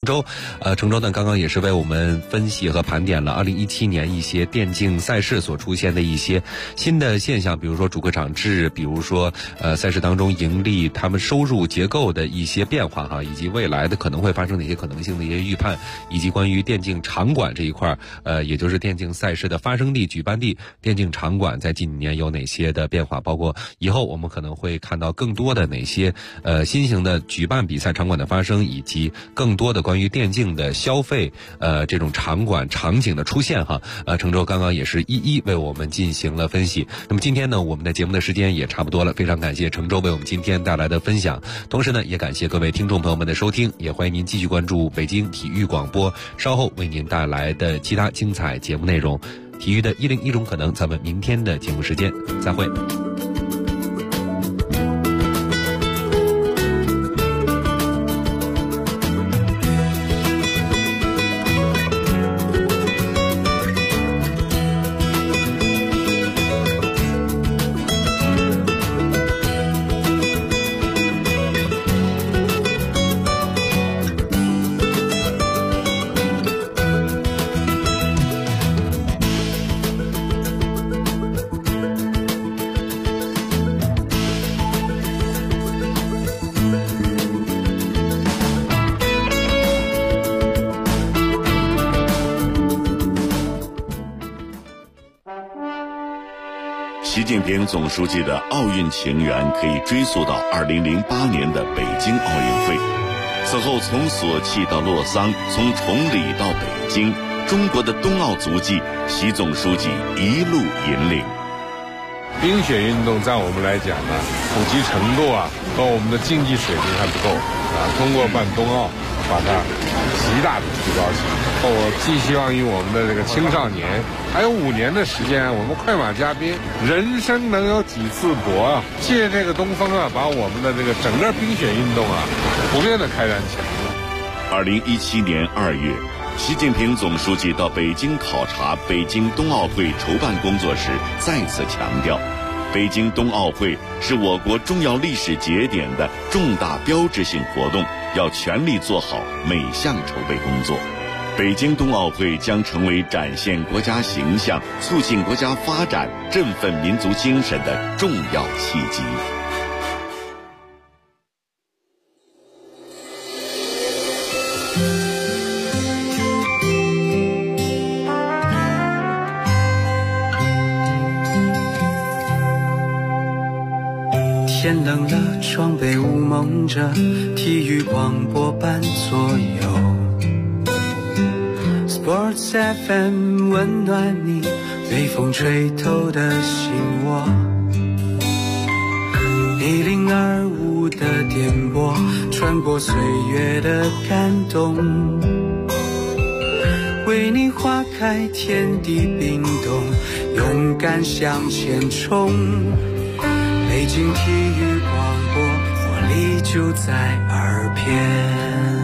州。程州呢刚刚也是为我们分析和盘点了2017年一些电竞赛事所出现的一些新的现象，比如说主客场制，比如说赛事当中盈利他们收入结构的一些变化哈，以及未来的可能会发生的一些可能性的一些预判，以及关于电竞场馆这一块也就是电竞赛事的发生地、举办地，电竞场馆在近年有哪些的变化，包括以后我们可能会看到更多的哪些新型的举办比赛场馆的发生，以及更多的关于电竞的消费这种场馆场景的出现哈。程州刚刚也是一一为我们进行了分析。那么今天呢，我们的节目的时间也差不多了，非常感谢程州为我们今天带来的分享，同时呢也感谢各位听众朋友们的收听，也欢迎您继续关注北京体育广播稍后为您带来的其他精彩节目内容。体育的101种可能，咱们明天的节目时间再会。 习近平总书记的奥运情缘可以追溯到2008年的北京奥运会。此后从索契到洛桑，从崇礼到北京，中国的冬奥足迹，习总书记一路引领。 冰雪运动在我们来讲呢，普及程度和我们的竞技水平还不够通过办冬奥把它极大的提高起来。我寄希望于我们的这个青少年，还有5年的时间，我们快马加鞭，人生能有几次搏借这个东风把我们的这个整个冰雪运动普遍的开展起来。 2017年2月，习近平总书记到北京考察北京冬奥会筹办工作时，再次强调，北京冬奥会是我国重要历史节点的重大标志性活动，要全力做好每项筹备工作。北京冬奥会将成为展现国家形象、促进国家发展、振奋民族精神的重要契机。 天冷了，窗被雾蒙着，体育广播伴左右。Sports FM 温暖你，被风吹透的心窝。1025的电波，穿过岁月的感动，为你花开，天地冰冻，勇敢向前冲。北京体育广播，活力就在耳边。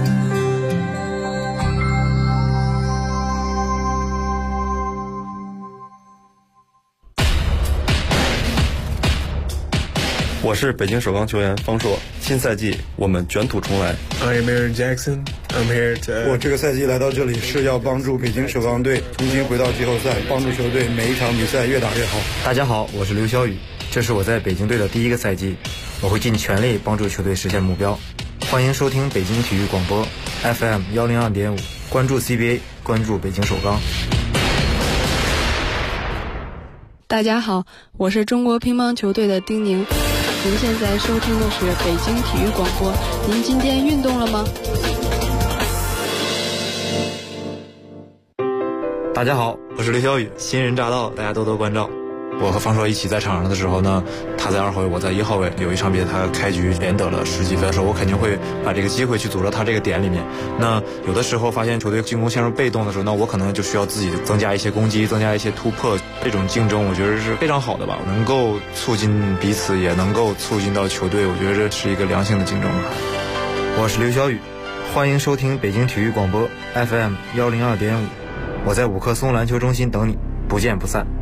我是北京首钢球员方硕，新赛季我们卷土重来。 I'm Aaron Jackson. I'm here to. 我这个赛季来到这里是要帮助北京首钢队重新回到季后赛，帮助球队每一场比赛越打越好。 大家好，我是刘晓宇，这是我在北京队的第一个赛季，我会尽全力帮助球队实现目标。欢迎收听北京体育广播 FM 102.5，关注 CBA， 关注北京首钢。 大家好，我是中国乒乓球队的丁宁。您现在收听的是北京体育广播，您今天运动了吗？ 大家好，我是刘晓宇，新人驾到，大家多多关照。我和方硕一起在场上的时候呢，他在2号位，我在1号位。有一场比赛他开局连得了10几分的时候，我肯定会把这个机会去组织他这个点里面。那有的时候发现球队进攻陷入被动的时候，那我可能就需要自己增加一些攻击，增加一些突破。这种竞争我觉得是非常好的吧，能够促进彼此，也能够促进到球队，我觉得这是一个良性的竞争吧。我是刘晓宇，欢迎收听北京体育广播 FM 102.5，我在五棵松篮球中心等你，不见不散。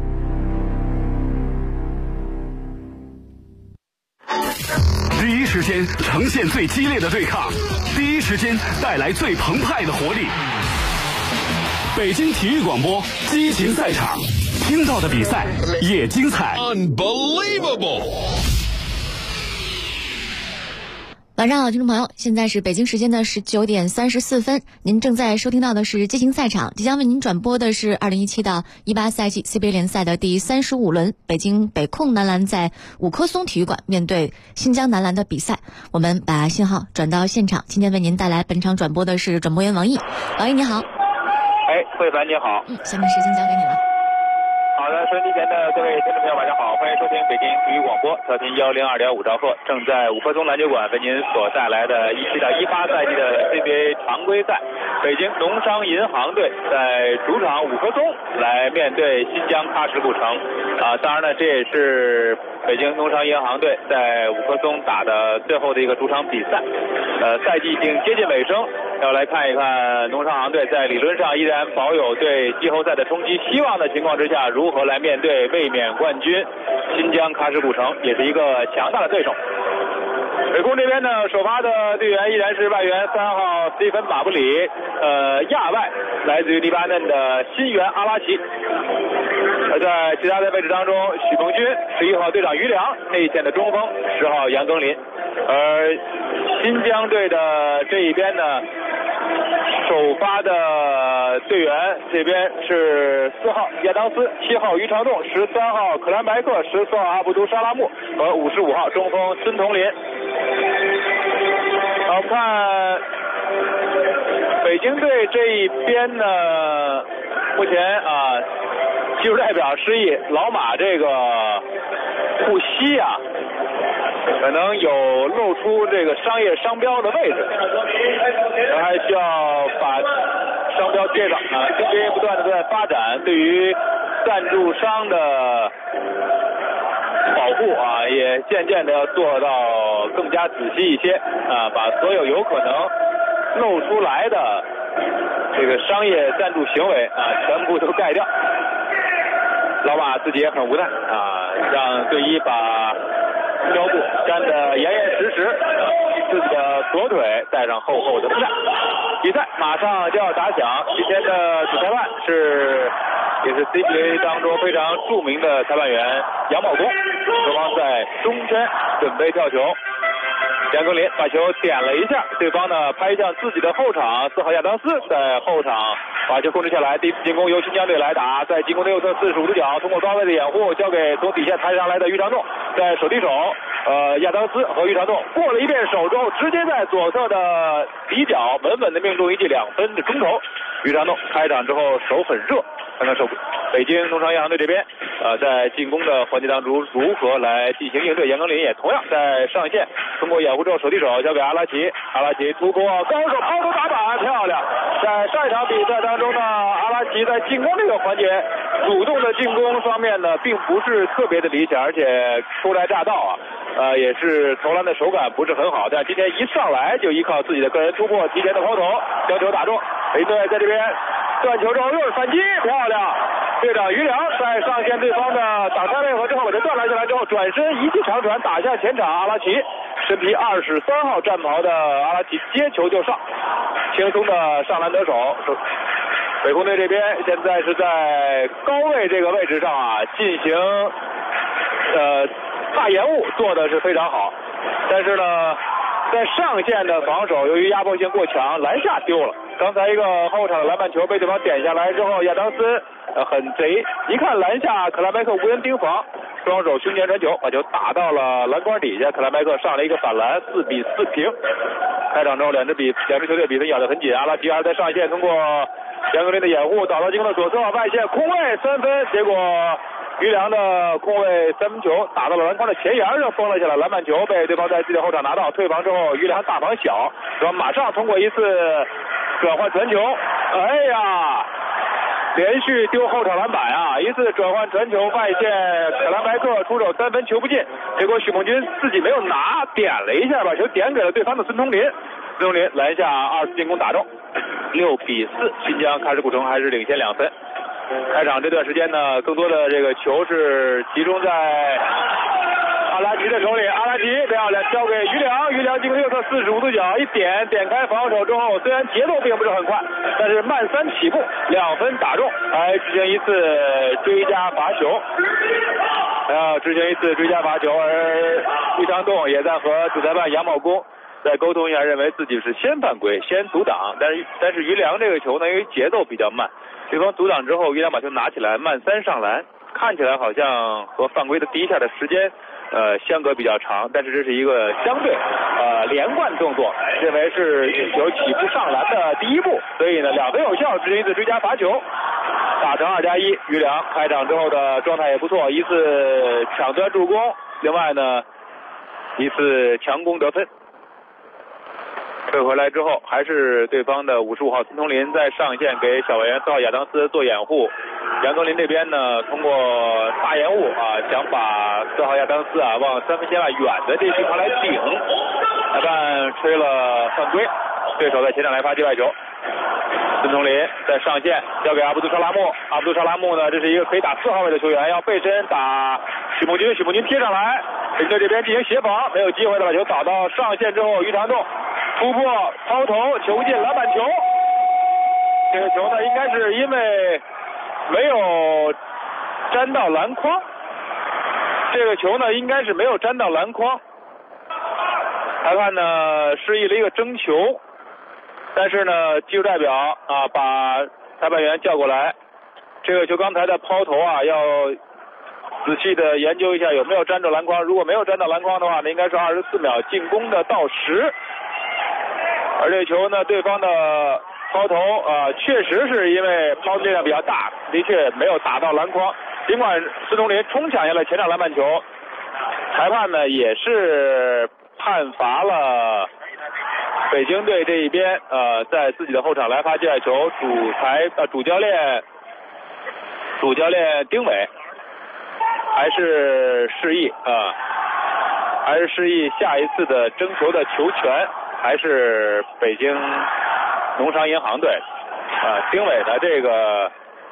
时间呈现最激烈的对抗，第一时间带来最澎湃的活力。北京体育广播激情赛场，听到的比赛也精彩。Unbelievable！ 晚上好，听众朋友，现在是北京时间的19点34分，您正在收听到的是激情赛场，即将为您转播的是2017到18赛季 CBA 联赛的第35轮，北京北控男篮在五棵松体育馆面对新疆男篮的比赛。我们把信号转到现场，今天为您带来本场转播的是转播员王毅。王毅你好。 慧凡你好。 下面时间交给你了。 好的，收音机前的各位听众朋友晚上好，欢迎收听北京体育广播，调频102.5兆赫，正在五棵松篮球馆为您所带来的17到18赛季的 CBA 常规赛，北京农商银行队在主场五棵松来面对新疆喀什古城当然呢，这也是北京农商银行队在五棵松打的最后的一个主场比赛，赛季已经接近尾声，要来看一看农商银行队在理论上依然保有对季后赛的冲击希望的情况之下，如何来面对卫冕冠军新疆喀什古城，也是一个强大的对手。北控这边呢，首发的队员依然是外援3号斯蒂芬马布里，亚外来自于黎巴嫩的新援阿拉奇。在其他的位置当中，许梦军11号队长于良，内线的中锋10号杨庚林。而新疆队的这一边呢，首发的队员这边是4号亚当斯、7号于长栋、13号克兰白克、14号阿布都沙拉木和55号中锋孙同林。我们看北京队这一边呢，目前技术代表示意老马这个护膝可能有露出这个商业商标的位置，还需要把商标贴上CBA 不断的在发展，对于赞助商的保护也渐渐的要做到更加仔细一些把所有有可能露出来的这个商业赞助行为全部都盖掉。老马自己也很无奈让队医把胶布粘得严严实实，自己的左腿带上厚厚的布袋。比赛马上就要打响，今天的主裁判也是 CBA 当中非常著名的裁判员杨茂功，双方在中圈准备跳球。杨庚林把球点了一下，对方呢拍向自己的后场，4号亚当斯在后场把球控制下来，第一次进攻由新疆队来打，在进攻的右侧45度角，通过高位的掩护交给从底下抬上来的于长栋，在手递手亚当斯和于长栋过了一遍手之后，直接在左侧的底角稳稳的命中一记2分的中投。于长栋开场之后手很热，看看北京农商银行队这边在进攻的环节当中如何来进行应对。杨庚林也同样在上线，通过掩护之后手递手交给阿拉奇，阿拉奇突破高手抛投打板，漂亮。在上一场比赛当中呢，阿拉奇在进攻这个环节主动的进攻方面呢并不是特别的理想，而且初来乍到也是投篮的手感不是很好，但今天一上来就依靠自己的个人突破提前的抛投将球打中。北京队在这边断球之后又是反击，漂亮。队长于良在上线对方的挡拆配合之后把球断了下来之后，转身一记长传打向前场阿拉奇，身披23号战袍的阿拉奇接球就上，轻松的上篮得手。北控队这边现在是在高位这个位置上进行大延误，做的是非常好，但是呢在上线的防守由于压迫性过强，篮下丢了。刚才一个后场的篮板球被对方点下来之后，亚当斯很贼，一看篮下克兰白克无人盯防，双手胸前传球把球打到了篮筐底下，克兰白克上了一个反篮，4比4平。开场之后两支球队比分咬得很紧，阿拉奇还在上线通过杨庚林的掩护导到进攻的左侧外线空位3分，结果于良的空位3分球打到了篮筐的前沿上封了下来，篮板球被对方在自己的后场拿到，退防之后于良大防小，然后马上通过一次转换传球，连续丢后场篮板一次转换传球外线克兰白克出手3分球不进，结果许梦军自己没有拿，点了一下把球点给了对方的孙同林，孙同林篮下2次进攻打中，6比4，新疆喀什古城还是领先2分。开场这段时间呢，更多的这个球是集中在阿拉奇的手里，阿拉奇漂亮，交给于良，于良进攻右侧45度角，一点开防守之后，虽然节奏并不是很快，但是慢3起步，2分打中，还执行一次追加罚球，执行一次追加罚球，而于长栋也在和主裁判杨茂功在沟通一下，认为自己是先犯规，先阻挡，但是于良这个球呢，因为节奏比较慢，对方阻挡之后，于良把球拿起来，慢3上篮，看起来好像和犯规的第一下的时间相隔比较长，但是这是一个相对连贯动作，认为是运球起步上篮的第一步，所以呢2分有效，执行一次追加罚球，打成2+1。于良开场之后的状态也不错，一次抢端助攻，另外呢一次强攻得分。退回来之后，还是对方的55号孙同林在上线给小外援4号亚当斯做掩护。杨东林这边呢，通过大延误想把4号亚当斯往3分线外远的这地方来顶，裁判吹了犯规，对手在前场来发界外球。孙同林在上线交给阿卜杜沙拉木，阿卜杜沙拉木呢，这是一个可以打4号位的球员，要背身打许梦军，许梦军贴上来，北京队这边进行协防，没有机会的把球打到上线之后，于长栋突破抛投，球进篮板球。这个球呢，应该是因为没有沾到篮筐，这个球呢应该是没有沾到篮筐。裁判呢示意了一个争球，但是呢技术代表把裁判员叫过来，这个球刚才的抛投要仔细的研究一下有没有沾到篮筐，如果没有沾到篮筐的话呢，应该是24秒进攻的到时。而这球呢，对方的抛投确实是因为抛的力量比较大，的确没有打到篮筐。尽管孙同林冲抢下了前场篮板球，裁判呢也是判罚了北京队这一边在自己的后场来发界外球，主教练丁伟还是示意下一次的争球的球权还是北京农商银行队。丁伟的这个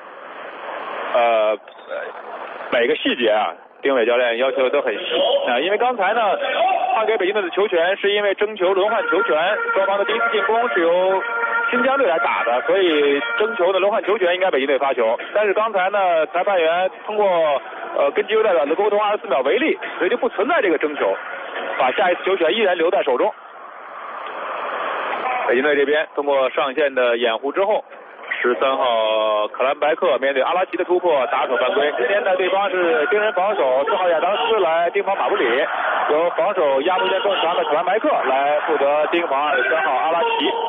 每个细节丁伟教练要求都很细因为刚才呢判给北京队的球权是因为争球轮换球权，双方的第一次进攻是由新疆队来打的，所以争球的轮换球权应该北京队发球。但是刚才呢裁判员通过跟技术代表的沟通24秒为例，所以就不存在这个争球，把下一次球权依然留在手中。北京队这边通过上线的掩护之后，13号克兰白克面对阿拉奇的突破打手犯规。今天呢对方是盯人防守，4号亚当斯来盯防马布里，由防守压迫线更强的克兰白克来负责盯防23号阿拉奇。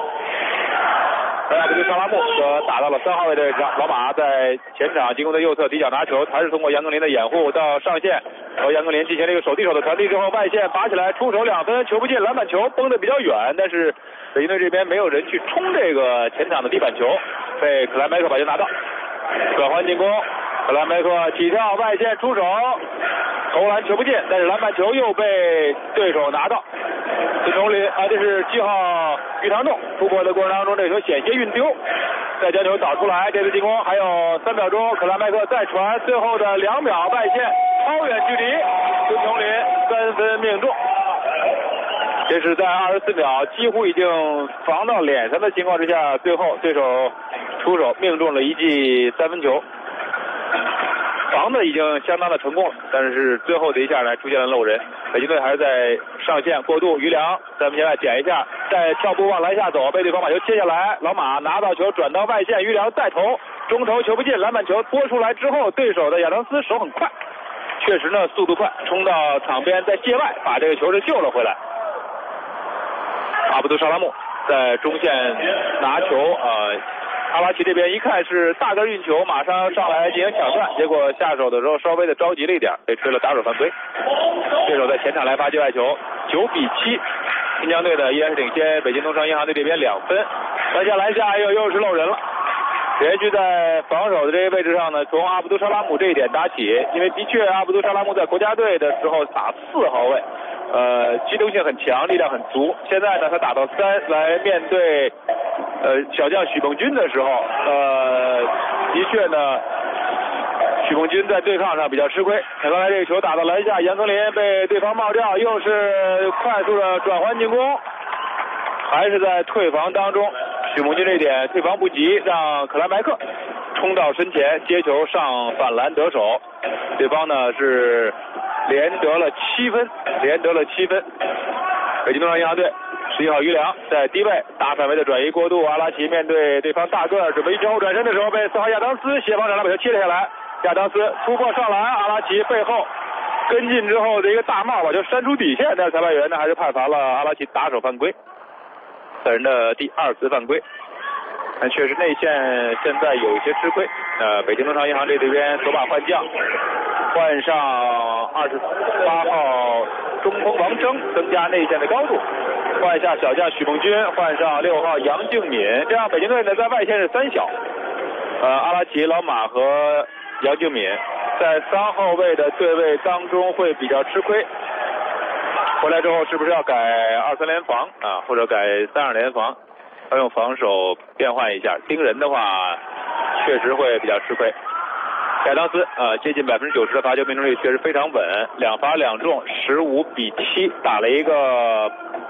阿卜杜沙拉木打到了3号位的位置，老马在前场进攻的右侧底角拿球，还是通过杨更林的掩护到上线，和杨更林进行了一个手递手的传递之后，外线拔起来出手2分，球不进，篮板球崩得比较远，但是北京队这边没有人去冲这个前场的地板球，被克兰白克把球拿到，转换进攻，克兰白克起跳外线出手，投篮球不进，但是篮板球又被对手拿到。孙同林这是7号于长栋突破的过程当中，这球险些运丢，再将球导出来，这次进攻还有3秒钟，克兰白克再传，最后的2秒外线超远距离，孙同林3分命中。这是在24秒几乎已经防到脸上的情况之下，最后对手出手命中了一记3分球，防的已经相当的成功了，但是最后的一下呢出现了漏人。北京队还是在上线过渡，于良3分线外点一下，再跳步往篮下走，被对方把球切下来，老马拿到球转到外线，于良再投，中投球不进，篮板球拨出来之后，对手的亚当斯手很快，确实呢速度快，冲到场边在界外把这个球是救了回来。阿卜杜沙拉木在中线拿球阿拉奇这边一看是大个运球，马上上来进行抢断，结果下手的时候稍微的着急了一点，被吹了打手犯规。对手在前场来发界外球，9比7，新疆队的依然是领先，北京农商银行队这边2分。篮下又是漏人了，连续在防守的这些位置上呢，从阿卜杜沙拉姆这一点打起，因为的确阿卜杜沙拉姆在国家队的时候打4号位。机动性很强，力量很足。现在呢，他打到3来面对小将许梦军的时候，的确呢许梦军在对抗上比较吃亏。刚才这个球打到篮下，杨增林被对方冒掉，又是快速的转换进攻，还是在退防当中。许梦军这点退防不及，让克兰白克冲到身前接球上反篮得手。对方呢是连得了7分，北京东方银行队11号于良在低位大范围的转移过渡，阿拉奇面对对方大个儿准备一球后转身的时候，被4号亚当斯协防上来把球切了下来。亚当斯突破上篮，阿拉奇背后跟进之后的一个大帽把球扇出底线，但是裁判员呢还是判罚了阿拉奇打手犯规，个人的第2次犯规。但确实内线现在有一些吃亏。北京东方银行这边左把换将，换上28号中锋王铮，增加内线的高度。换下小将许梦军，换上6号杨敬敏，这样北京队呢在外线是3小，阿拉奇、老马和杨敬敏在3后卫的对位当中会比较吃亏。回来之后是不是要改2-3联防啊，或者改3-2联防？要用防守变换一下，盯人的话确实会比较吃亏。亚当斯接近90%的罚球命中率确实非常稳，2罚2中，15比7，打了一个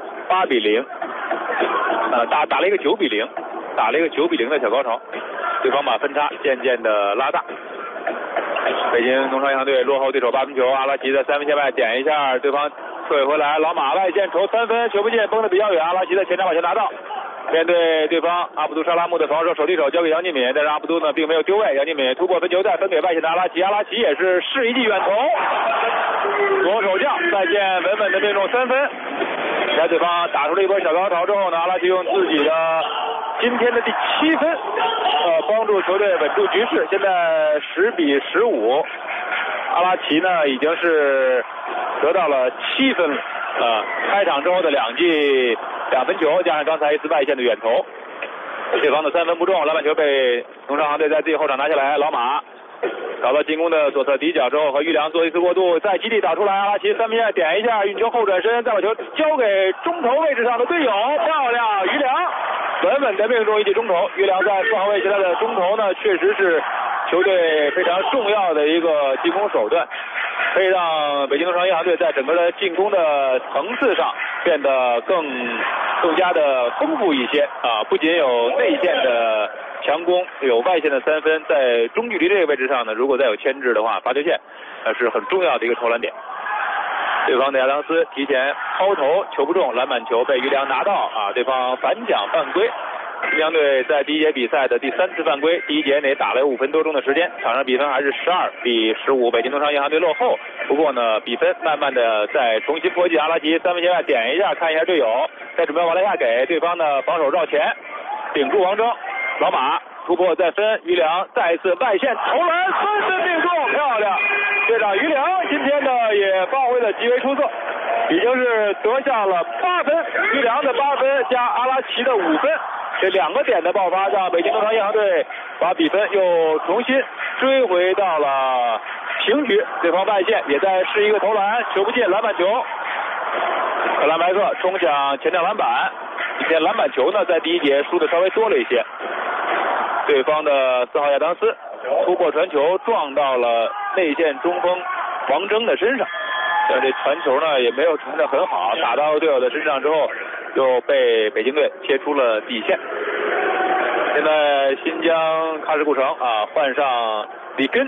8比0，打了一个9比0，打了一个9比0的小高潮，对方把分差渐渐的拉大。北京东方银行队落后对手8分球，阿拉奇在3分线外点一下，对方退回来，老马外线投3分，球不进，崩得比较远，阿拉奇在前场把球拿到。面对对方阿布杜沙拉木的防守，手递手交给杨敬敏，但是阿布杜呢并没有丢位，杨敬敏突破分球带分给外线的阿拉奇，阿拉奇也是示一记远投，左手将再见稳稳的命中3分。在对方打出了一波小高潮之后呢，阿拉奇用自己的今天的第7分，帮助球队稳住局势，现在10比15，阿拉奇呢已经是得到了7分了。开场之后的2记2分球，加上刚才一次外线的远投，对方的3分不中，篮板球被东商行队在自己后场拿下来。老马找到进攻的左侧底角之后，和于良做一次过渡，再基地打出来，阿拉奇3分线点一下，运球后转身，再把球交给中投位置上的队友，漂亮，于良稳稳的命中一记中投。于良在4号位现在的中投呢，确实是球队非常重要的一个进攻手段，可以让北京东方银行队在整个的进攻的层次上变得更加的丰富一些不仅有内线的强攻，有外线的3分，在中距离这个位置上呢，如果再有牵制的话，罚球线是很重要的一个投篮点。对方的亚当斯提前抛投，球不中，篮板球被于良拿到对方反抢犯规。新疆队在第一节比赛的第3次犯规，第一节内打了5分多钟的时间，场上比分还是12比15，北京东商银行队落后。不过呢，比分慢慢的再重新迫近，阿拉奇3分线外点一下，看一下队友，再准备往篮下给对方的防守绕前，顶住王铮，老马突破再分，于良再一次外线投篮，3分命中，漂亮！队长于良今天呢也发挥的极为出色，已经是得下了8分，于良的8分加阿拉奇的5分。这2个点的爆发，让北京东方银行队把比分又重新追回到了平局。对方外线也在试一个投篮，球不进，篮板球。克兰白克冲向前场篮板，今天篮板球呢在第一节输的稍微多了一些。对方的4号亚当斯突破传球撞到了内线中锋王铮的身上，但这传球呢也没有传得很好，打到队友的身上之后又被北京队切出了底线。现在新疆喀什古城换上里根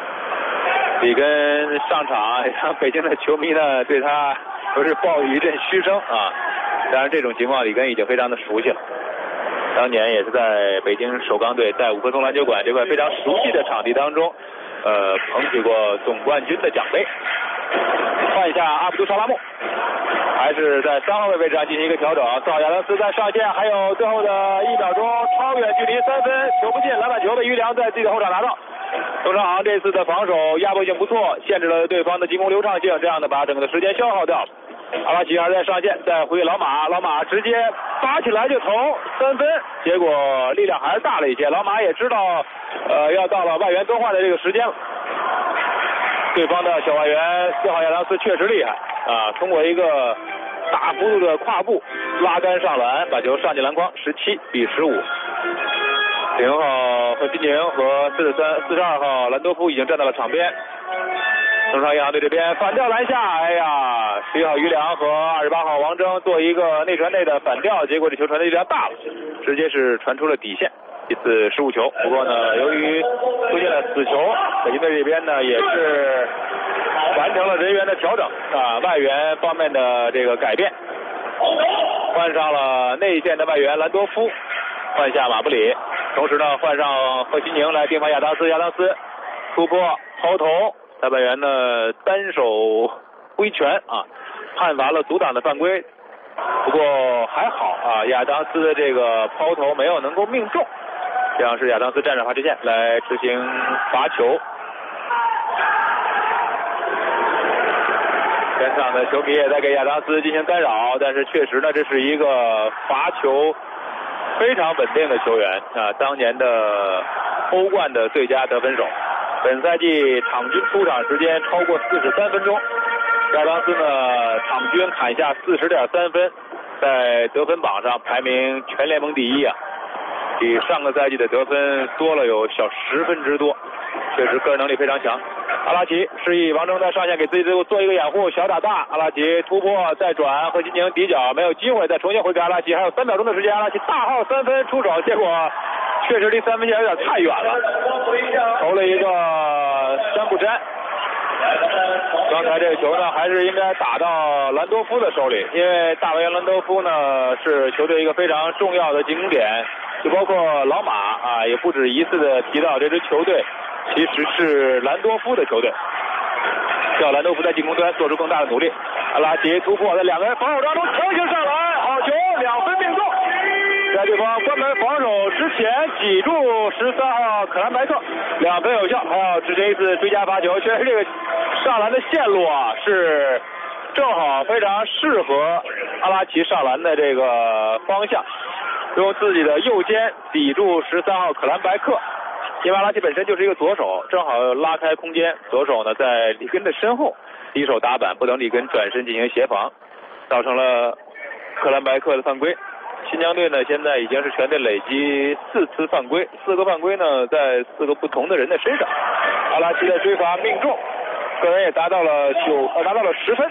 上场，让北京的球迷呢对他都是报以一阵嘘声当然这种情况里根已经非常的熟悉了，当年也是在北京首钢队在5棵松篮球馆这块非常熟悉的场地当中捧起过总冠军的奖杯。换一下阿卜杜沙拉木，还是在3号位位置上进行一个调整。4号亚当斯在上线，还有最后的1秒钟，超远距离3分，球不进，篮板球被于良在自己的后场拿到。东商行这次的防守压迫性不错，限制了对方的进攻流畅性，这样的把整个的时间消耗掉。阿拉奇还在上线，再回给老马，老马直接拔起来就投3分，结果力量还是大了一些。老马也知道要到了外援更换的这个时间了。对方的小外援4号亚当斯确实厉害通过一个大幅度的跨步拉杆上篮，把球上进篮筐，17比15。0号贺新宁和42号兰多夫已经站到了场边。东昌银行队这边反吊篮下，哎呀，11号于良和28号王铮做一个内传内的反吊，结果这球传的力量大了，直接是传出了底线，一次失误球。不过呢，由于出现了死球，北京队这边呢也是完成了人员的调整啊，外援方面的这个改变，换上了内线的外援兰多夫，换下马布里，同时呢换上贺新宁来盯防亚当斯，亚当斯突破抛投。大外援呢单手挥拳啊，判罚了阻挡的犯规，不过还好啊，亚当斯的这个抛投没有能够命中，这样是亚当斯站上罚球线来执行罚球。全场的球迷也在给亚当斯进行干扰，但是确实呢，这是一个罚球非常稳定的球员啊，当年的欧冠的最佳得分手。本赛季场均出场时间超过43分钟，亚当斯呢场均砍下40.3分，在得分榜上排名全联盟第一啊，比上个赛季的得分多了有小10分之多，确实个人能力非常强。阿拉奇示意王铮在上线给自己做一个掩护，小打大，阿拉奇突破再转，贺新宁底角没有机会，再重新回给阿拉奇，还有3秒钟的时间，阿拉奇大号3分出手，结果确实离3分线有点太远了，投了一个山不沾。刚才这个球呢，还是应该打到兰多夫的手里，因为大卫兰多夫呢是球队一个非常重要的进攻点，就包括老马啊，也不止一次的提到这支球队其实是兰多夫的球队，需要兰多夫在进攻端做出更大的努力。阿拉奇突破在2个人防守当中强行上篮，好球，2分命中。在对方关门防守之前挤住13号可兰白克，2分有效，还要执行一次追加罚球。确实这个上篮的线路啊是正好非常适合阿拉奇上篮的这个方向，用自己的右肩抵住13号可兰白克，因为阿拉奇本身就是一个左手，正好拉开空间，左手呢在里根的身后，低手打板，不等里根转身进行协防，造成了克兰白克的犯规。新疆队呢现在已经是全队累积4次犯规，4个犯规呢在4个不同的人的身上。阿拉奇的追罚命中，个人也达到了10分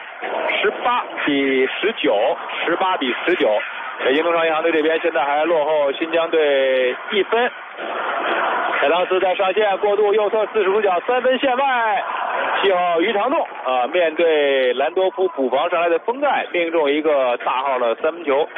，18-19，18-19。北京东昌银行队这边现在还落后新疆队1分。亚当斯在上线过渡右侧45度角3分线外，7号于长栋啊，面对兰多夫补防上来的封盖，命中一个大号的3分球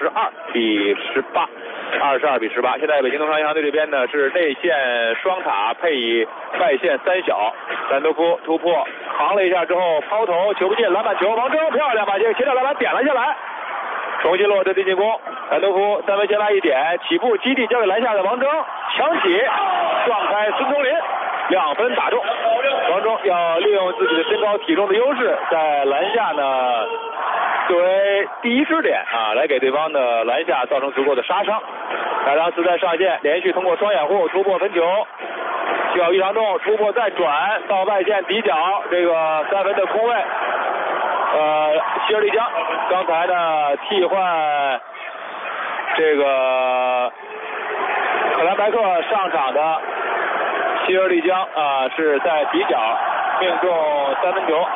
，22-18。现在北京东昌银行队这边呢是内线双塔配以外线3小，兰多夫突破扛了一下之后抛投球不进，篮板球，王铮漂亮把这个前脚篮板点了下来，重新落阵地进攻。兰多夫3分线外一点，起步基地交给篮下的王铮，强起撞开孙宗林，2分打中。王铮要利用自己的身高体重的优势，在篮下呢作为第一支点啊，来给对方的篮下造成足够的杀伤。亚当斯在上线连续通过双掩护突破分球，需要于长栋突破再转到外线底角，这个3分的空位。希尔利江刚才呢替换这个可兰白克上场的希尔利江啊，是在底角命中3分球，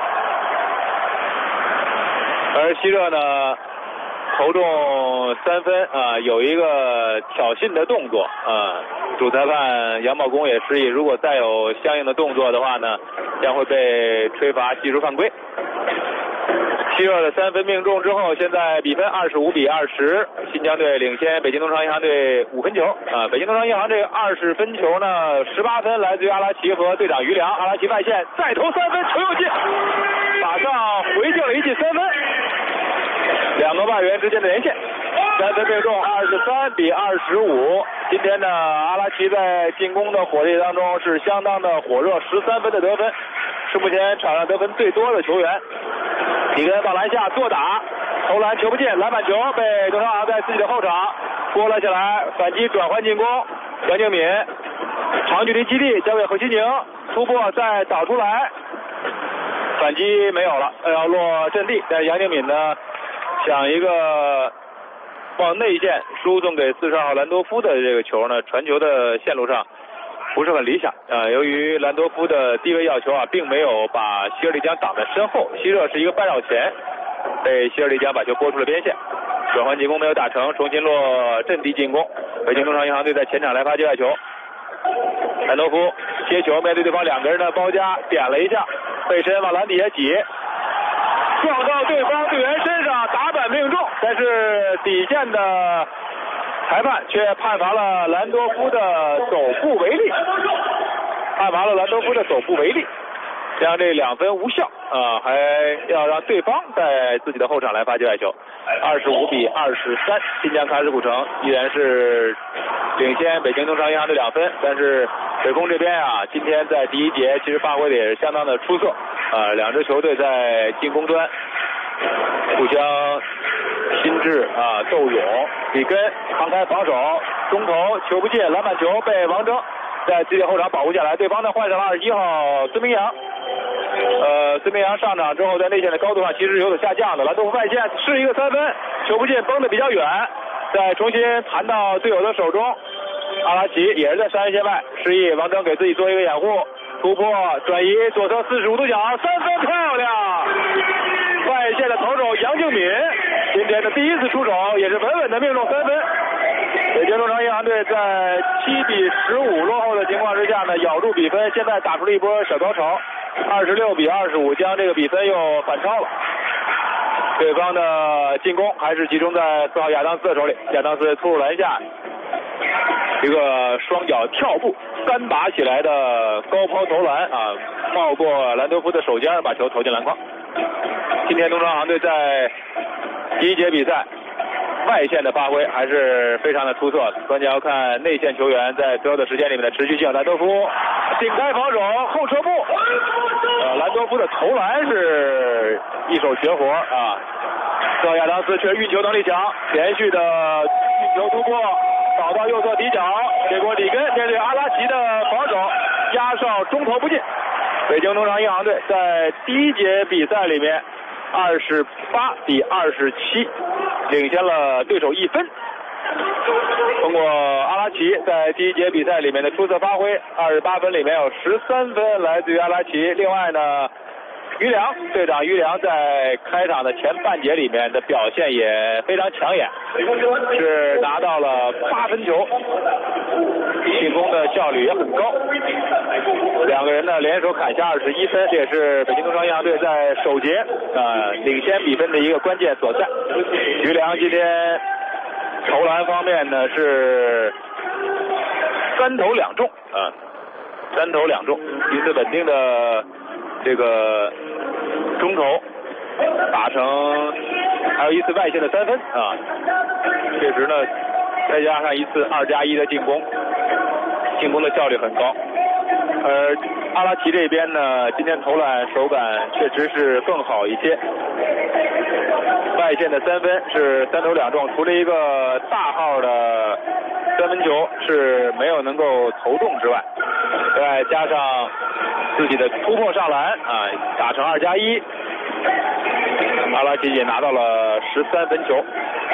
而希热呢投中3分啊，有一个挑衅的动作啊，主裁判杨茂公也示意，如果再有相应的动作的话呢，将会被吹罚技术犯规。希热的3分命中之后，现在比分25-20，新疆队领先北京东昌银行队5分球啊。北京东昌银行这个20分球呢，18分来自于阿拉奇和队长于良，阿拉奇外线再投3分，球又进，马上回敬了一记3分，2个外援之间的连线，3分命中，23-25。今天呢，阿拉奇在进攻的火力当中是相当的火热，13分的得分，是目前场上得分最多的球员。里根到篮下做打，投篮球不进，篮板球被东昌行在自己的后场拨了下来，反击转换进攻，杨敬敏长距离基地交给何新宁，突破再导出来，反击没有了，要落阵地。但是杨敬敏呢想一个往内线输送给42号兰多夫的这个球呢，传球的线路上不是很理想由于兰多夫的低位要球并没有把希尔利江挡在身后，希热是一个半绕前，被希尔利江把球拨出了边线，转换进攻没有打成，重新落阵地进攻。北京东商银行队在前场来发界外球，兰多夫接球面对对方2个人的包夹，点了一下，背身往篮底下挤，撞到对方队员身上，打板命中，但是底线的裁判却判罚了兰多夫的走步违例，将这2分无效还要让对方在自己的后场来发界外球。25比23，新疆喀什古城依然是领先北京东商银行队2分，但是北工这边今天在第一节其实发挥的也是相当的出色2支球队在进攻端互相心智斗勇，里根放开防守，中投球不进，篮板球被王铮在自己的后场保护下来，对方呢换上了21号孙明阳。孙明阳上场之后在内线的高度上其实有所下降的，兰多夫外线是一个3分，球不进，崩得比较远，再重新弹到队友的手中，阿拉奇也是在3分线外示意王铮给自己做一个掩护，突破转移左侧45度角3分，漂亮，外线的投手杨敬敏今天的第一次出手，也是稳稳的命中3分。北京东商银行队在7比15落后的情况之下呢，咬住比分，现在打出了一波小高潮，26比25将这个比分又反超了。对方的进攻还是集中在4号亚当斯的手里，亚当斯突入篮下，一个双脚跳步3拔起来的高抛投篮冒过兰多夫的手尖，把球投进篮筐。今天东商银行队在第一节比赛外线的发挥还是非常的出色的，关键要看内线球员在所有的时间里面的持续性。兰多夫顶开防守后撤步，兰多夫的投篮是一手绝活这亚当斯确实运球能力强，连续的运球突破扫到右侧底角，结果里根面对阿拉奇的防守压哨中投不进。北京东商银行队在第一节比赛里面28比27领先了对手1分。通过阿拉奇在第一节比赛里面的出色发挥，28分里面有13分来自于阿拉奇。另外呢，于良队长于良在开场的前半节里面的表现也非常抢眼，是拿到了8分球，进攻的效率也很高。2个人呢联手砍下21分，这也是北京东商银行队在首节领先比分的一个关键所在。于良今天投篮方面呢是3投2中3投2中，一次稳定的这个中投打成，还有一次外线的3分确实呢再加上一次2+1的进攻的效率很高。而阿拉奇这边呢今天投篮手感确实是更好一些，外线的3分是3投2中，除了一个大号的3分球是没有能够投中之外，再加上自己的突破上篮打成2+1，阿拉奇也拿到了13分球。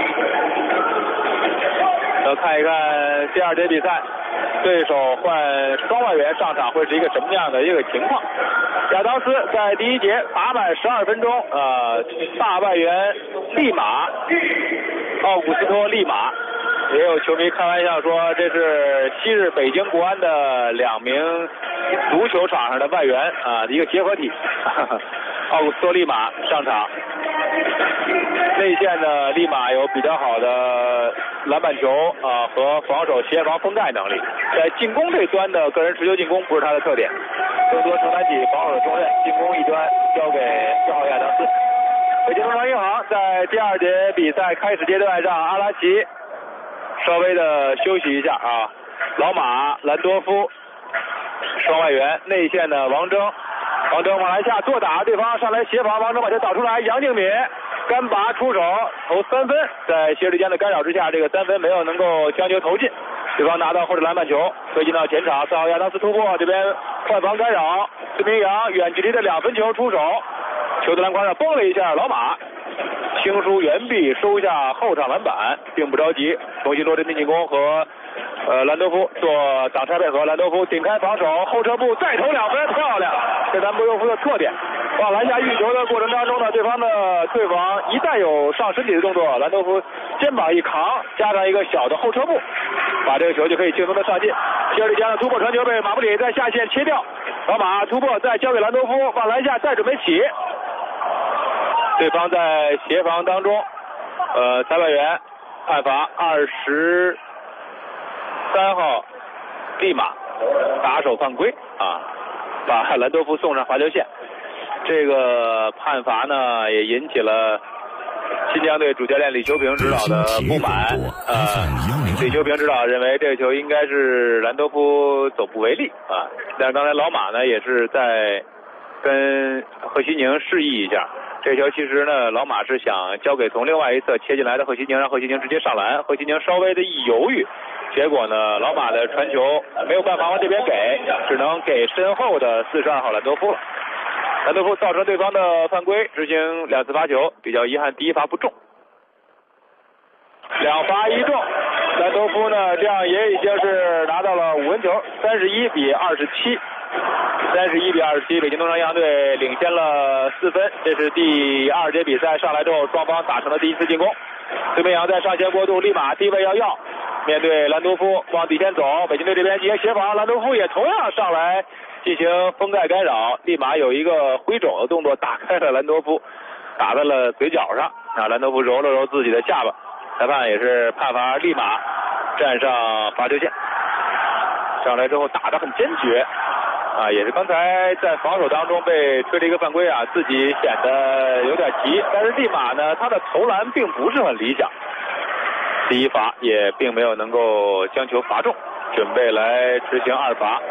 看一看第2节比赛，对手换双外援上场会是一个什么样的一个情况。亚当斯在第一节打满12分钟大外援利马奥古斯托利马，也有球迷开玩笑说这是昔日北京国安的2名足球场上的外援一个结合体奥古斯托利马上场，内线的利马有比较好的篮板球和防守协防封盖能力，在进攻这端的个人持球进攻不是他的特点，更多承担起防守的重任，进攻一端交给4号亚当斯。北京东商银行在第2节比赛开始阶段上，阿拉奇稍微的休息一下老马兰多夫双外援，内线的王铮往篮下做打，对方上来协防，王铮把球导出来，杨敬敏干拔出手投3分，在谢尔利江的干扰之下，这个3分没有能够将球投进，对方拿到后者篮板球推进到前场，4号亚当斯突破，这边换防干扰，孙明阳远距离的2分球出手，球在篮筐上崩了一下，老马轻疏援臂，收下后场篮板，并不着急，重新落阵进攻和兰多夫做挡拆配合，兰多夫顶开防守，后撤步再投2分，漂亮！这咱波尤夫的特点。往篮下运球的过程当中呢，对方一旦有上身体的动作，兰多夫肩膀一扛，加上一个小的后撤步，把这个球就可以轻松的上进。希尔里加的突破传球被马布里在下线切掉，老马突破再交给兰多夫，往篮下再准备起。对方在协防当中，裁判员判罚23号立马打手犯规啊，把兰多夫送上罚球线。这个判罚呢，也引起了新疆队主教练李修平指导的不满。李修平指导认为这个球应该是兰多夫走不为例啊，但是刚才老马呢也是在跟贺西宁示意一下。这球其实呢，老马是想交给从另外一侧切进来的贺西宁，让贺西宁直接上篮。贺西宁稍微的一犹豫，结果呢，老马的传球没有办法往这边给，只能给身后的42号兰多夫了。兰多夫造成对方的犯规，执行2次罚球，比较遗憾，第一罚不中，2罚1中。兰多夫呢，这样也已经是拿到了5分球，31比27。31比27，北京东方洋队领先了4分。这是第2节比赛上来之后，双方打成了第一次进攻。孙明阳在上前过渡，立马低位要，面对兰多夫往底线走，北京队这边进行协防，兰多夫也同样上来进行封盖干扰，立马有一个挥肘的动作打开了兰多夫，打在了嘴角上啊，兰多夫揉了揉自己的下巴，裁判也是判罚立马站上罚球线。上来之后打得很坚决啊，也是刚才在防守当中被吹了一个犯规啊，自己显得有点急，但是立马呢，他的投篮并不是很理想，第一罚也并没有能够将球罚中，准备来执行2罚。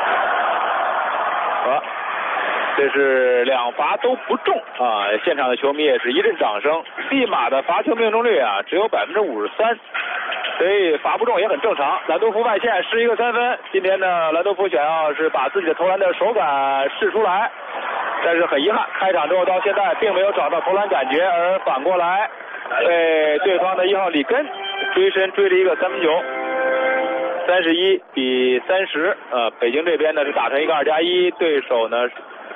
这是2罚都不中啊！现场的球迷也是一阵掌声。立马的罚球命中率啊只有53%，所以罚不中也很正常。兰多夫外线是一个3分。今天呢，兰多夫想要是把自己的投篮的手感试出来，但是很遗憾，开场之后到现在并没有找到投篮感觉，而反过来被对方的1号里根追身追了一个3分球。31比30，北京这边呢是打成一个2+1，对手呢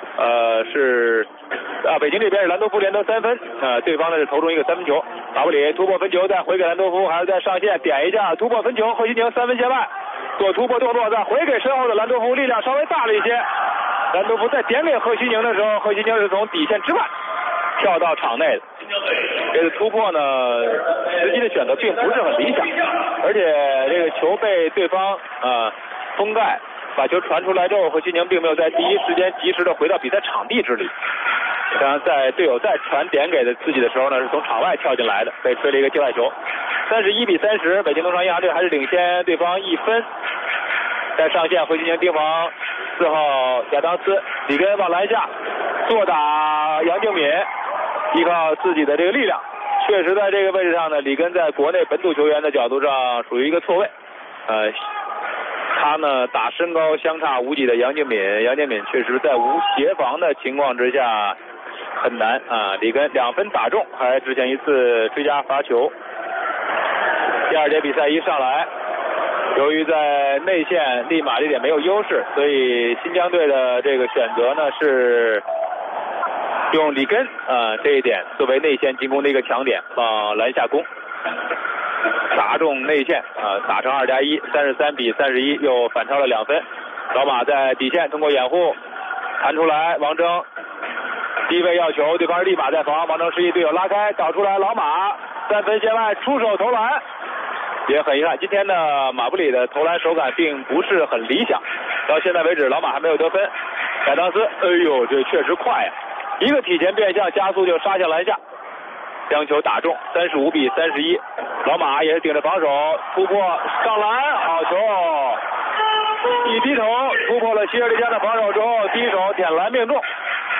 北京这边是兰多夫连得3分，对方呢是投中一个3分球，马布里突破分球再回给兰多夫，还是在上线点一下突破分球，贺西宁3分线外做突破动作，再回给身后的兰多夫，力量稍微大了一些，兰多夫再点给贺西宁的时候，贺西宁是从底线之外跳到场内的。这个突破呢，实际的选择并不是很理想，而且这个球被对方封盖，把球传出来之后，贺西宁并没有在第一时间及时的回到比赛场地之里，然后在队友再传点给自己的时候呢，是从场外跳进来的，被吹了一个界外球。31比30，北京东方银行队还是领先对方1分。在上线，贺西宁盯防4号亚当斯，里根往篮下坐打杨敬敏，依靠自己的这个力量，确实在这个位置上呢，里根在国内本土球员的角度上属于一个错位。他呢打身高相差无几的杨敬敏，杨敬敏确实在无协防的情况之下很难啊。里根2分打中，还执行1次追加罚球。第2节比赛一上来，由于在内线立马这点没有优势，所以新疆队的这个选择呢是用里根这一点作为内线进攻的一个强点，往篮下攻，打中内线打成2+1 ，33比31，又反超了2分。老马在底线通过掩护弹出来，王铮低位要球，对方立马在防，王铮示意队友拉开，导出来，老马3分线外出手投篮。也很遗憾，今天呢马布里的投篮手感并不是很理想，到现在为止老马还没有得分。亚当斯，哎呦，这确实快呀，一个体前变向加速就杀向篮下，将球打中，35比31。老马也是顶着防守突破上篮，好球，一低头突破了希尔利加的防守之后，低手舔篮命中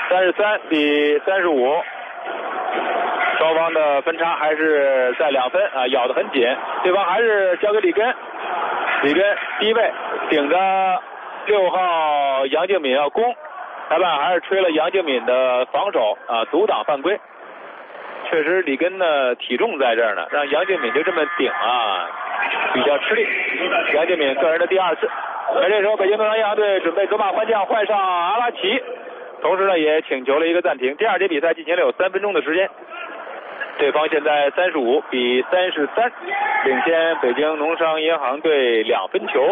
，33比35。双方的分差还是在2分咬得很紧，对方还是交给里根，里根低位顶着6号杨敬敏要攻，裁判还是吹了杨敬敏的防守阻挡犯规。 确实里根的体重在这儿呢，让杨敬敏就这么顶啊，比较吃力。杨敬敏个人的第2次。而这时候北京东方银行队准备走马换将，换上阿拉奇，同时呢也请求了一个暂停。第2节比赛进行了有3分钟的时间，对方现在35比33，领先北京农商银行队2分球。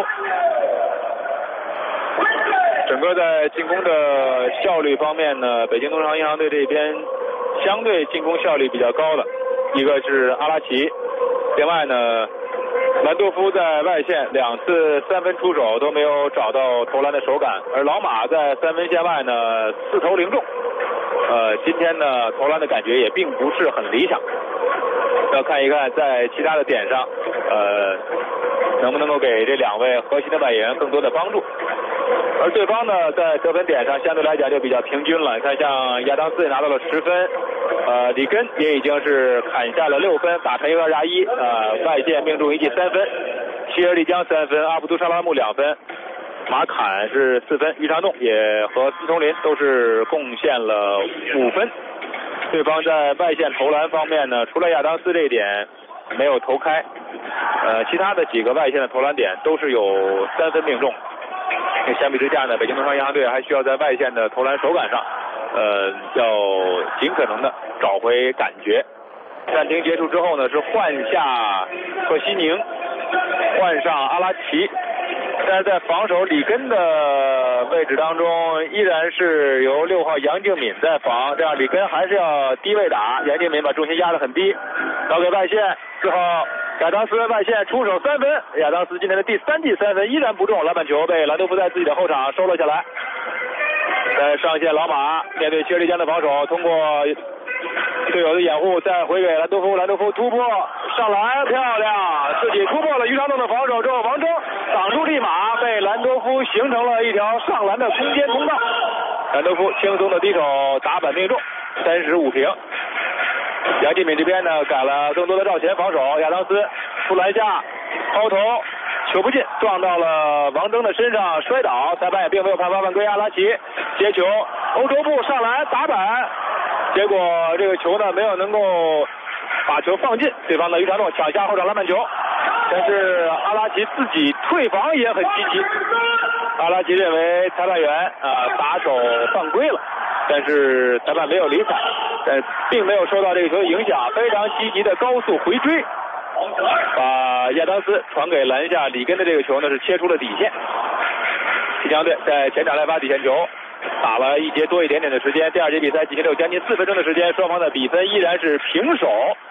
整个在进攻的效率方面呢，北京农商银行队这边相对进攻效率比较高的，一个是阿拉奇，另外呢兰多夫在外线2次3分出手都没有找到投篮的手感，而老马在3分线外呢4投0中，今天呢投篮的感觉也并不是很理想，要看一看在其他的点上，能不能够给这2位核心的外援更多的帮助。而对方呢在得分点上相对来讲就比较平均了，你看像亚当斯也拿到了10分，里根也已经是砍下了6分，打成1个2-1，外线命中一记3分，希尔利江3分，阿卜杜沙拉木2分，马坎是4分，于长栋也和斯通林都是贡献了5分。对方在外线投篮方面呢，除了亚当斯这一点没有投开，其他的几个外线的投篮点都是有3分命中。相比之下呢，北京农商银行队还需要在外线的投篮手感上，要尽可能的找回感觉。暂停结束之后呢，是换下赫西宁，换上阿拉奇，但是在防守里根的位置当中，依然是由6号杨敬敏在防，这样里根还是要低位打，杨敬敏把重心压得很低，交给外线，4号亚当斯外线出手3分，亚当斯今天的第3记3分依然不中，篮板球被兰多夫在自己的后场收了下来。在上线老马面对希尔利江的防守，通过队友的掩护再回给兰多夫，兰多夫突破上篮漂亮，自己突破了于长栋的防守之后，王铮挡住立马，被兰多夫形成了一条上篮的空间通道，兰多夫轻松的低手打板命中，35平。杨敬敏这边呢改了更多的绕前防守，亚当斯出篮下抛投球不进，撞到了王铮的身上摔倒，裁判也并没有判罚犯规。阿拉奇接球欧洲步上篮打板，结果这个球呢没有能够把球放进，对方的于长栋抢下后场篮板球，但是阿拉奇自己退防也很积极，阿拉奇认为裁判员打手犯规了，但是裁判没有理睬，但并没有受到这个球的影响，非常积极的高速回追，把亚当斯传给篮下里根的这个球呢是切出了底线。新疆队在前场来发底线球，打了一节多一点点的时间，第2节比赛进行了有将近4分钟的时间，双方的比分依然是平手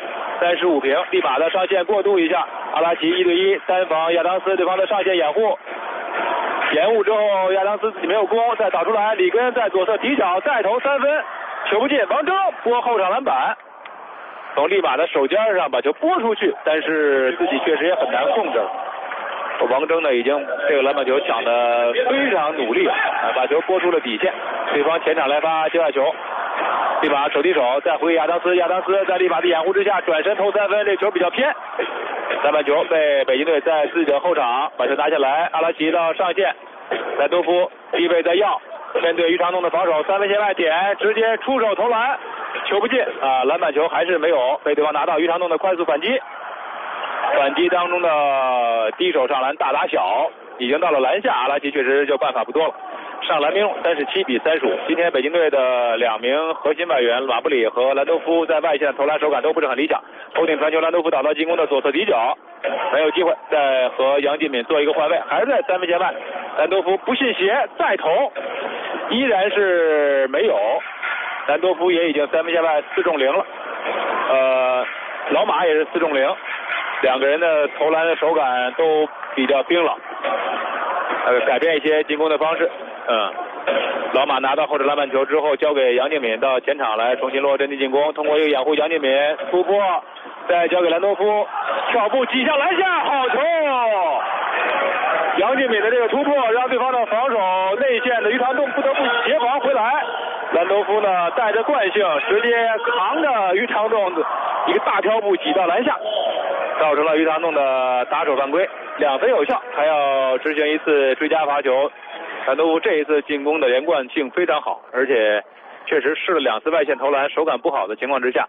，35平。立马的上线过渡一下，阿拉奇1对1单防亚当斯，对方的上线掩护之后，亚当斯自己没有攻，再导出来，里根在左侧底角再投3分，球不进，王铮拨后场篮板，从立马的手尖上把球拨出去，但是自己确实也很难控制。王铮呢已经这个篮板球抢得非常努力，把球拨出了底线，对方前场来发接外球，立马手递手再回亚当斯，亚当斯在立马的掩护之下转身投3分，这球比较偏，篮板球被北京队在自己的后场把球拿下来，阿拉奇到上线，兰多夫低位在要，面对于长栋的防守，3分线外点直接出手投篮，球不进篮板球还是没有被对方拿到，于长栋的快速反击当中的低手上篮大打小，已经到了篮下，阿拉奇确实就办法不多了，上篮命中37比35。今天北京队的2名核心外援马布里和兰多夫在外线投篮手感都不是很理想，头顶传球，兰多夫倒到进攻的左侧底角，没有机会再和杨敬敏做一个换位，还是在3分线外，兰多夫不信邪再投，依然是没有，兰多夫也已经3分线外4中0了，老马也是4中0，两个人的投篮的手感都比较冰冷，改变一些进攻的方式。老马拿到后场篮板球之后，交给杨敬敏到前场来重新落阵地进攻，通过一个掩护，杨敬敏突破，再交给兰多夫跳步挤向篮下，好球！杨敬敏的这个突破让对方的防守内线的于长栋不得不协防回来，兰多夫呢带着惯性直接扛着于长栋一个大跳步挤到篮下，造成了于长栋的打手犯规，2分有效，还要执行一次追加罚球。兰多夫这一次进攻的连贯性非常好，而且确实试了2次外线投篮，手感不好的情况之下，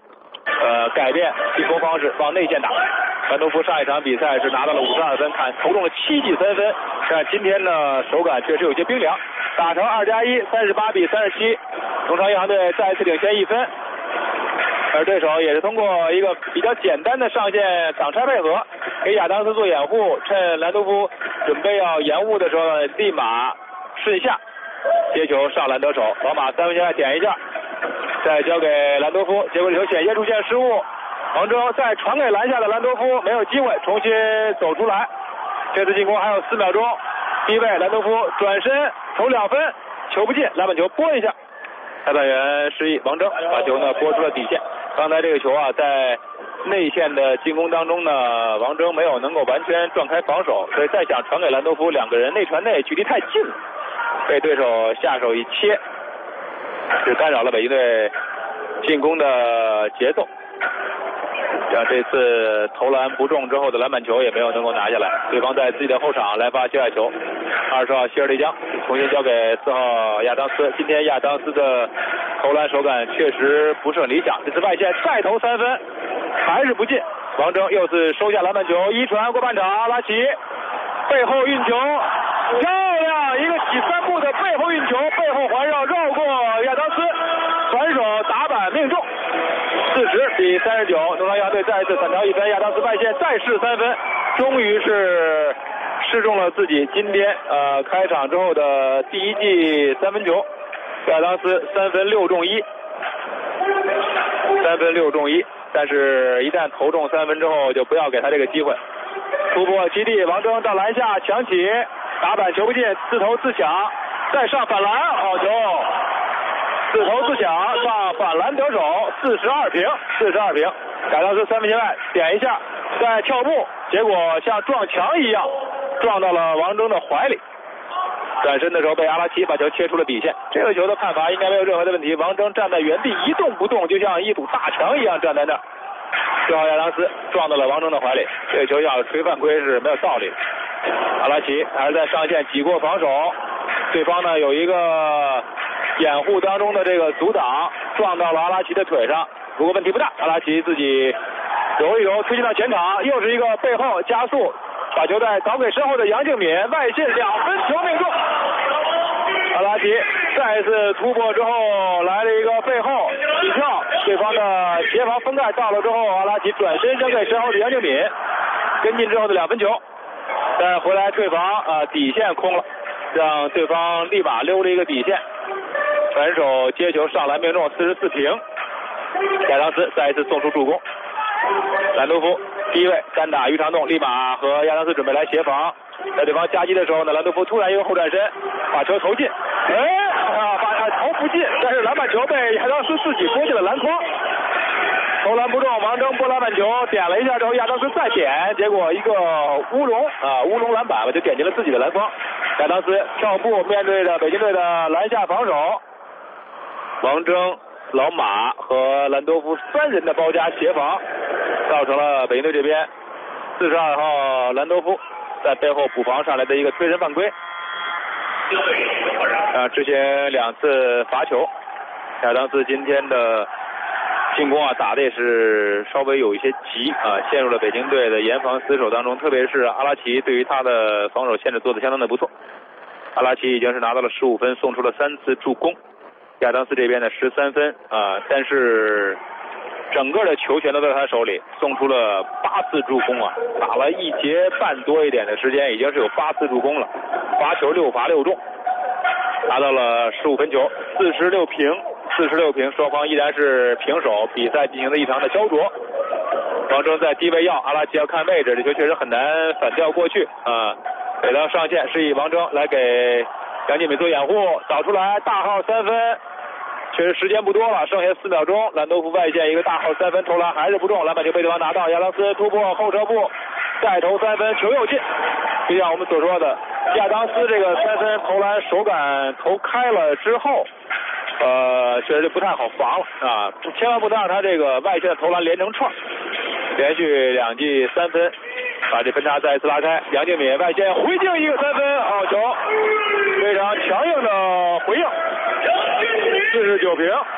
改变进攻方式，往内线打。兰多夫上一场比赛是拿到了52分，投中了7记3分，但今天呢手感确实有些冰凉，打成2+1 38-37，农商银行队再一次领先1分。而对手也是通过一个比较简单的上线挡拆配合，给亚当斯做掩护，趁兰多夫准备要延误的时候呢，立马顺下接球上篮得手，老马3分线外点一下，再交给兰多夫，结果这球险些出现失误。王峥再传给篮下的兰多夫，没有机会重新走出来。这次进攻还有4秒钟，低位兰多夫转身投2分，球不进，篮板球拨一下，裁判员示意王峥把球呢拨出了底线。刚才这个球啊，在内线的进攻当中呢，王峥没有能够完全撞开防守，所以再想传给兰多夫，两个人内传内，距离太近了，被对手下手一切，是干扰了北京队进攻的节奏。像这次投篮不中之后的篮板球也没有能够拿下来，对方在自己的后场来发界外球。20号希尔利江重新交给4号亚当斯。今天亚当斯的投篮手感确实不是很理想，这次外线再投3分还是不进。王峥又是收下篮板球，一传过半场，拉齐背后运球，漂亮，一个起3步的背后运球，背后环绕绕过亚当斯，反手打板命中。40-39，农商银行队再一次反超1分，亚当斯外线再试3分，终于是试中了自己今天开场之后的第一记3分球。亚当斯3分6中1，3分6中1，但是一旦投中3分之后就不要给他这个机会。突破基地，王峥到篮下抢起，打板球不进，自投自抢，再上反篮，好球，自投自抢上反篮得手，42平。亚当斯3分线外点一下，再跳步，结果像撞墙一样撞到了王峥的怀里，转身的时候被阿拉奇把球切出了底线。这个球的判罚应该没有任何的问题，王峥站在原地一动不动，就像一堵大墙一样站在那儿。4号亚当斯撞到了王峥的怀里，这个球要吹犯规是没有道理的。阿拉奇还是在上线挤过防守，对方呢有一个掩护当中的这个阻挡，撞到了阿拉奇的腿上，不过问题不大，阿拉奇自己揉一揉推进到前场，又是一个背后加速，把球带倒给身后的杨敬敏，外线2分球命中。阿拉奇再一次突破之后来了一个背后起跳，对方的协防封盖到了之后，阿拉奇转身扔给身后的杨敬敏，跟进之后的2分球，但是回来退防底线空了，让对方立马溜了一个底线，反手接球上篮命中，44平。亚当斯再一次送出助攻，兰多夫第一位单打于长栋，立马和亚当斯准备来协防，在对方夹击的时候呢，兰多夫突然一个后转身把球投进，投不进，但是篮板球被亚当斯自己拨进了篮筐，投篮不中，王峥拨篮板球点了一下之后，亚当斯再点，结果一个乌龙篮板就点进了自己的篮筐。亚当斯跳步面对着北京队的篮下防守，王峥、老马和兰多夫3人的包夹协防，造成了北京队这边42号兰多夫在背后补防上来的一个推人犯规。之前2次罚球，亚当斯今天的进攻打的也是稍微有一些急陷入了北京队的严防死守当中，特别是阿拉奇对于他的防守限制做得相当的不错。阿拉奇已经是拿到了15分，送出了3次助攻。亚当斯这边的13分但是整个的球权都在他手里，送出了8次助攻打了1节半多一点的时间，已经是有8次助攻了，罚球6罚6中，拿到了15分球，46平，双方依然是平手，比赛进行了一场的焦灼。王峥在低位要，阿拉奇要看位置，这球确实很难反调过去给到上线，示意王峥来给杨敬敏做掩护，扫出来大号3分，确实时间不多了，剩下4秒钟，兰多夫外线一个大号3分投篮还是不中，篮板球被对方拿到，亚当斯突破后撤步再投3分，球又进。就像我们所说的，亚当斯这个3分投篮手感投开了之后确实就不太好防了千万不能让他这个外线的投篮连成串，连续2记3分，把这分差再一次拉开。杨敬敏外线回敬一个3分，好球，非常强硬的回应，49平。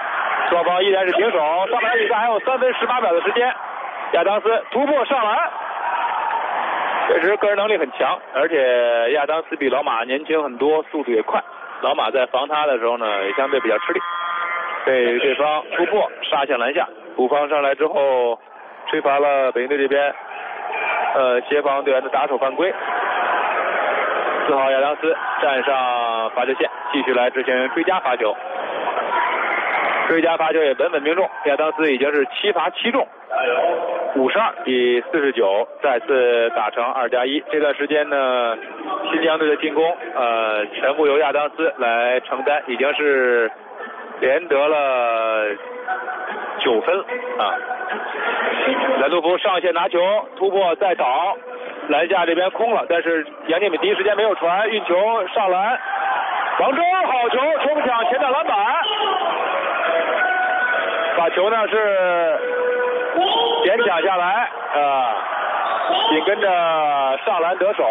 双方依然是平手。上半场比赛还有3分18秒的时间，亚当斯突破上篮，确实个人能力很强，而且亚当斯比老马年轻很多，速度也快。老马在防他的时候呢，也相对比较吃力，被对方突破杀向篮下。补防上来之后，吹罚了北京队这边协防队员的打手犯规。4号亚当斯站上罚球线，继续来执行追加罚球。追加罚球也稳稳命中，亚当斯已经是7罚7中，52比49，再次打成2+1。这段时间呢，新疆队的进攻全部由亚当斯来承担，已经是连得了9分啊。兰多夫上线拿球突破再找，篮下这边空了，但是杨建敏第一时间没有传，运球上篮，王铮好球冲抢前场篮板，把球呢是捡抢下来紧跟着上篮得手。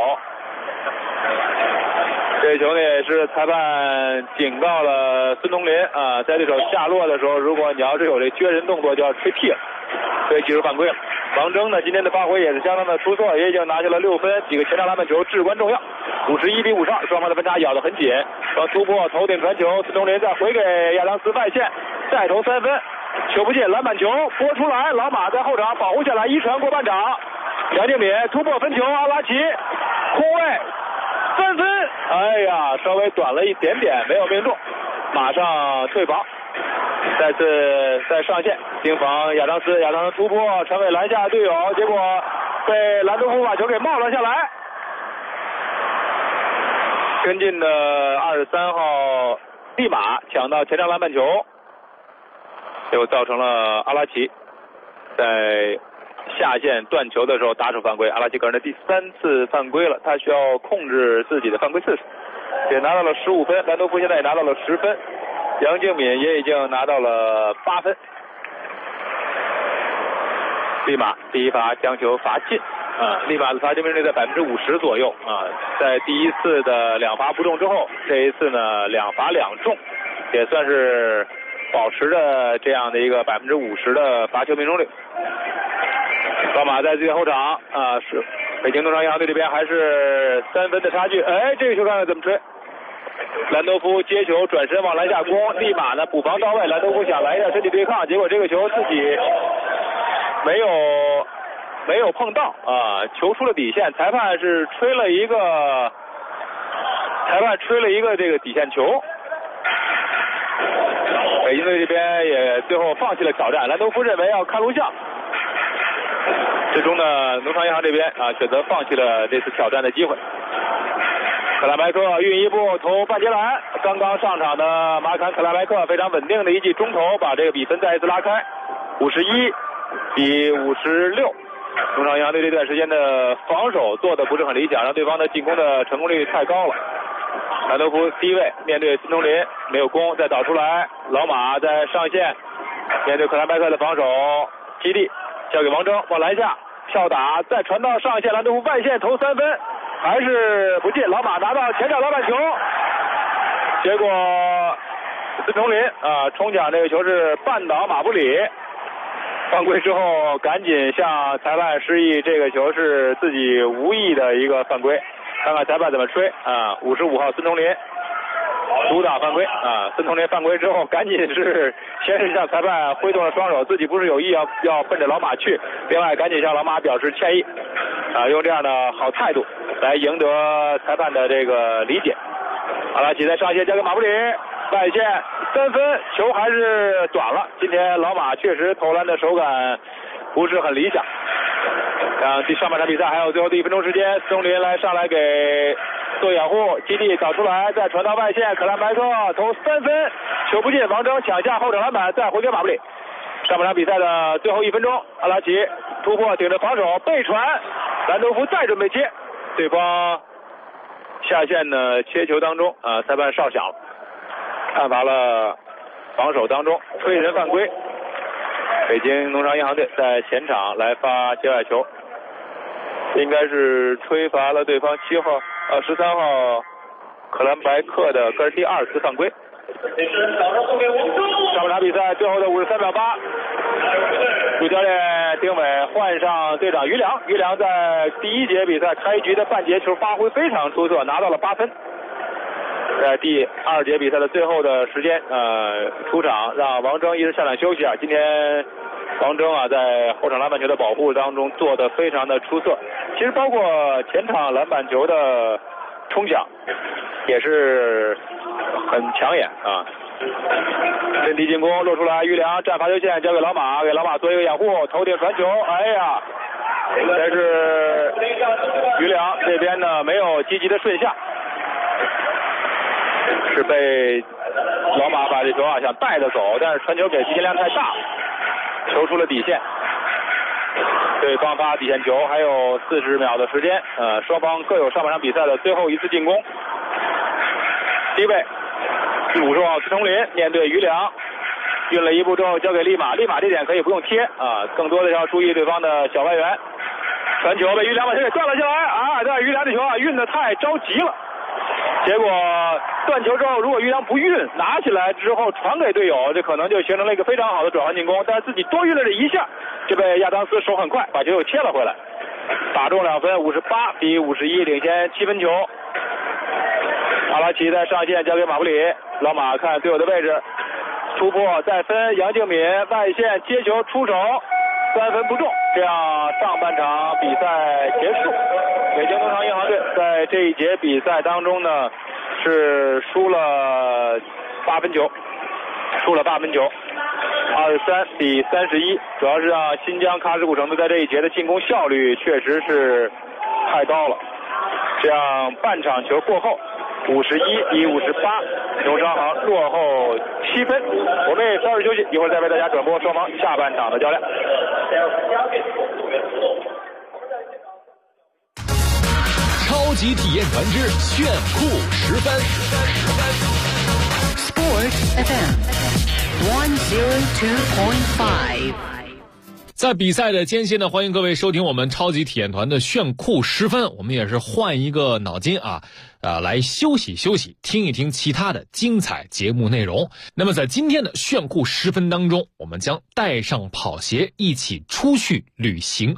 这球呢也是裁判警告了孙东林在对手下落的时候，如果你要是有这撅人动作就要吹屁了，所以技术犯规了。王铮呢今天的发挥也是相当的出色，也已经拿下了6分，几个前场篮板球至关重要。51比52，双方的分差咬得很紧。突破头顶传球，孙东林再回给亚当斯外线，再投3分，球不进，篮板球拨出来，老马在后场保护下来，一传过半场，杨敬敏突破分球，阿拉奇空位3分，哎呀，稍微短了一点点，没有命中，马上退防，再次再上线盯防亚当斯，亚当斯突破传给篮下队友，结果被兰多夫把球给冒了下来。跟进的23号利马抢到前场篮板球，结果造成了阿拉奇在下线断球的时候打手犯规，阿拉奇个人的第3次犯规了，他需要控制自己的犯规次数，也拿到了15分，兰多夫现在也拿到了10分，杨敬敏也已经拿到了8分。利马第一罚将球罚进利马的罚球命中率在50%左右在第一次的2罚不中之后，这一次呢2罚2中，也算是保持着这样的一个50%的罚球命中率。老马在最后场是北京东商银行队这边还是3分的差距，这个球看看怎么吹。兰多夫接球转身往篮下攻，利马呢补防到位，兰多夫想来一下身体对抗，结果这个球自己没有碰到球出了底线，裁判吹了一个这个底线球。北京队这边也最后放弃了挑战，兰多夫认为要看录像，最终呢农商银行这边选择放弃了这次挑战的机会。克拉麦克运一步投半截篮，刚刚上场的马坎克拉麦克非常稳定的一记中投，把这个比分再一次拉开，51比56。农商银行队这段时间的防守做的不是很理想，让对方的进攻的成功率太高了。兰多夫低位面对孙东林没有攻，再导出来，老马在上线面对克拉麦克的防守，基地交给王铮往篮下跳打，再传到上线，兰多夫外线投3分还是不进，老马拿到前场篮板球，结果孙东林冲抢这个球是绊倒马布里，犯规之后赶紧向裁判示意这个球是自己无意的一个犯规，看看裁判怎么吹55号孙东林阻挡犯规孙东林犯规之后赶紧是先是向裁判挥动了双手，自己不是有意要奔着老马去，另外赶紧向老马表示歉意用这样的好态度来赢得裁判的这个理解。阿拉奇在上线交给马布里，外线3分，球还是短了，今天老马确实投篮的手感不是很理想。上半场比赛还有最后的1分钟时间，孙东林上来给做掩护，基地导出来，再传到外线，克拉麦克投3分，球不进，王铮抢下后场篮板，再回给马布里。上半场比赛的最后1分钟，阿拉奇突破顶着防守背传，兰多夫再准备接，对方下线的切球当中裁判哨响了，判罚了防守当中吹人犯规。北京农商银行队在前场来发界外球，应该是吹罚了对方13号克兰白克的个人第2次犯规。 上半场比赛最后的53秒8，主教练丁伟换上队长于良。于良在第一节比赛开局的半截球发挥非常出色，拿到了8分。在第2节比赛的最后的时间，出场让王铮一直下场休息啊。今天王铮啊，在后场篮板球的保护当中做得非常的出色。其实包括前场篮板球的冲抢也是很抢眼啊。阵地进攻露出来，于良站罚球线交给老马，给老马做一个掩护，头顶传球，哎呀，但是于良这边呢没有积极的顺下，是被老马把这球啊想带着走，但是传球给金量太大，球出了底线。对方发底线球，还有40秒的时间，双方各有上半场比赛的最后一次进攻。第一位50号司通林面对于良，运了一步之后交给利马，利马这点可以不用贴啊，更多的要注意对方的小外援。传球被于良把球给断了下来啊，但是于良这球啊运得太着急了，结果断球之后，如果于良不运，拿起来之后传给队友，这可能就形成了一个非常好的转换进攻，但是自己多运了这一下，就被亚当斯手很快把球又切了回来，打中2分，58-51，领先7分球。阿拉奇在上线交给马布里，老马看队友的位置，突破再分，杨敬敏外线接球出手，3分不中，这样上半场比赛结束。北京东方银行队在这一节比赛当中呢是输了8分球，23-31，主要是让新疆喀什古城队在这一节的进攻效率确实是太高了，这样半场球过后51-58，农商行落后7分。我们也稍事休息，一会儿再为大家转播双方下半场的较量。 超级体验团之炫酷10分。 Sport FM 102.5。 在比赛的间隙呢，欢迎各位收听我们超级体验团的炫酷10分。我们也是换一个脑筋来休息休息，听一听其他的精彩节目内容。那么在今天的炫酷10分当中，我们将带上跑鞋一起出去旅行。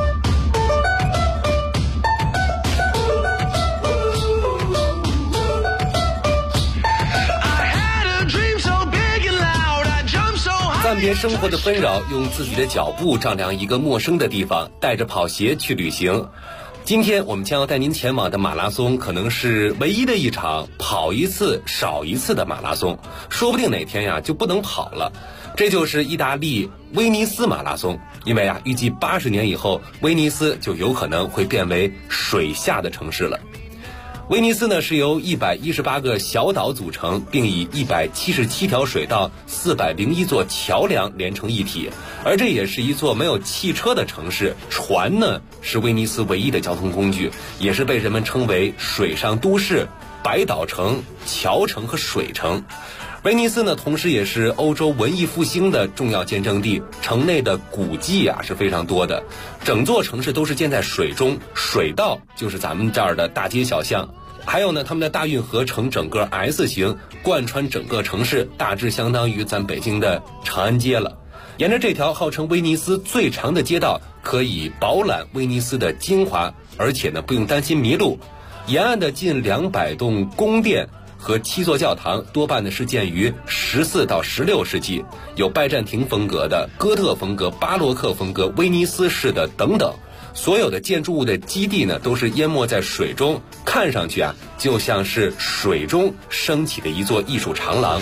暂别生活的纷扰，用自己的脚步丈量一个陌生的地方，带着跑鞋去旅行。今天我们将要带您前往的马拉松，可能是唯一的一场跑一次少一次的马拉松，说不定哪天呀就不能跑了。这就是意大利威尼斯马拉松，因为预计80年以后，威尼斯就有可能会变为水下的城市了。威尼斯呢是由118个小岛组成，并以177条水道、401座桥梁连成一体，而这也是一座没有汽车的城市。船呢是威尼斯唯一的交通工具，也是被人们称为水上都市、百岛城、桥城和水城。威尼斯呢同时也是欧洲文艺复兴的重要见证地，城内的古迹是非常多的，整座城市都是建在水中，水道就是咱们这儿的大街小巷。还有呢，他们的大运河呈整个 S 型贯穿整个城市，大致相当于咱北京的长安街了。沿着这条号称威尼斯最长的街道，可以饱览威尼斯的精华，而且呢不用担心迷路。沿岸的近200栋宫殿和7座教堂多半呢是建于14到16世纪，有拜占庭风格的、哥特风格、巴洛克风格、威尼斯式的等等。所有的建筑物的基地呢都是淹没在水中，看上去就像是水中升起的一座艺术长廊。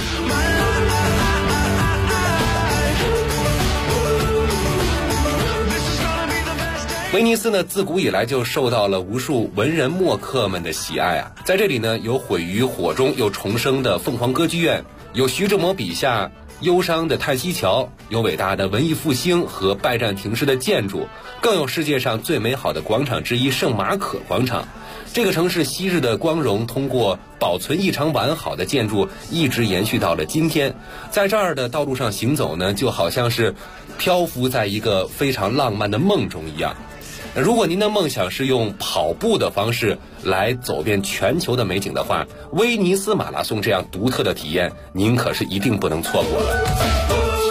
威尼斯呢自古以来就受到了无数文人墨客们的喜爱在这里呢有毁于火中又重生的凤凰歌剧院，有徐志摩笔下忧伤的叹息桥，有伟大的文艺复兴和拜占庭式的建筑，更有世界上最美好的广场之一圣马可广场。这个城市昔日的光荣通过保存异常完好的建筑一直延续到了今天，在这儿的道路上行走呢就好像是漂浮在一个非常浪漫的梦中一样。 如果您的梦想是用跑步的方式来走遍全球的美景的话，威尼斯马拉松这样独特的体验，您可是一定不能错过了。